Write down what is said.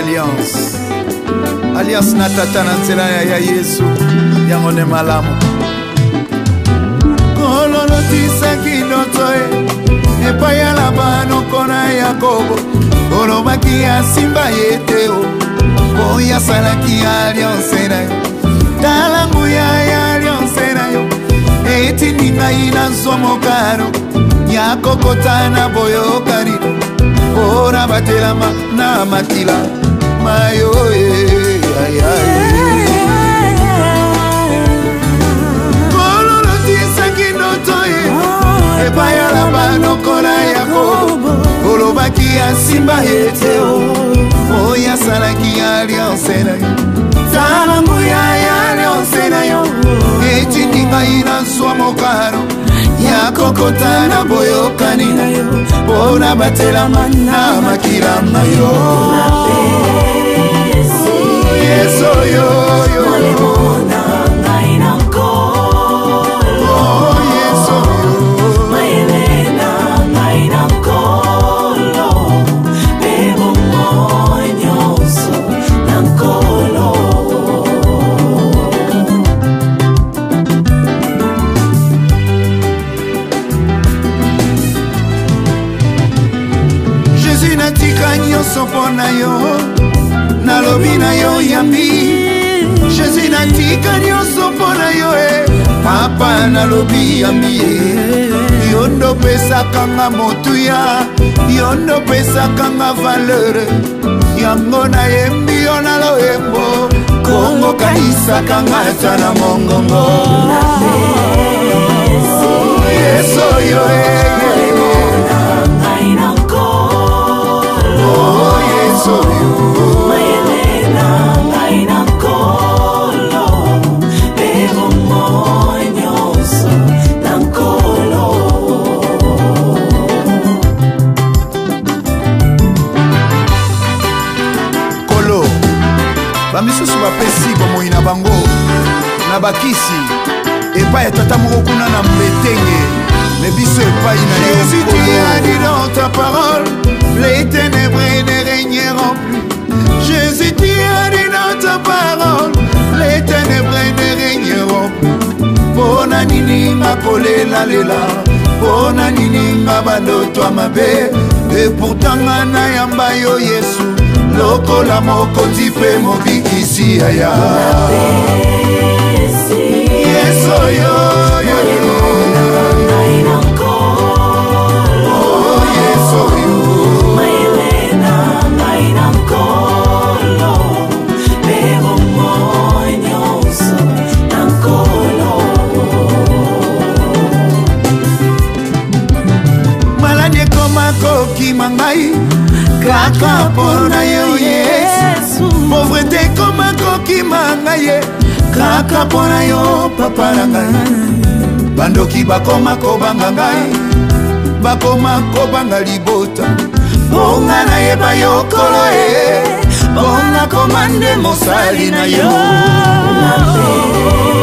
alliance. Alliance na tata na nzela ya Yesu yango ne malamu. Kololo tisaki notoe epai ya Labano kona Yakobo olobaki ya simba yeteo oya salaki alliance na yo talangu ya alliance na yo etindi ngai na nzomokano ya kokota na boyokani ora batelama na makila mayo kololo tisaki notoe epai ya Labano kona Yakobo olobaki ya simba yeteo oya salaki alliance na yo talangu ya alliance na yo etindi ngai na nzomokano ya kokota na boyokani na yo mpona batelama na makila na yo Yesu yo sopona yo nalobi na yo yambi Jésus natika nyonso mpona yo papa nalobi yambi yo ndo pesaka nga motuya yo ndo pesaka nga valeur yango nayembi yo na loyembo kongo kanisaka nga ata na mongongo Yesu yo bamisusu bapesi bomoi na bango na bakisi epai ya tata moko kuna na mbetenge me biso epai na yo Jésus tu as dit dans ta parole les ténèbres ne régneront plus Jésus tu as dit dans ta parole les ténèbres ne régneront plus pona nini nga kolela lela pona nini nga bandoto mabe et pourtant nga na yamba yo Yesu lokola mokonzi pe mobikisi aya Yesu yo yo Yesu yo maladi ekoma kokima ngai kaka pona yo Yesu pauvreté koma kokima ngai kaka pona yo papa na ngai bandoki bakoma kobanga ngai bakoma kobanga libota bonga na yeba yo kolo bonga komande mosali na yo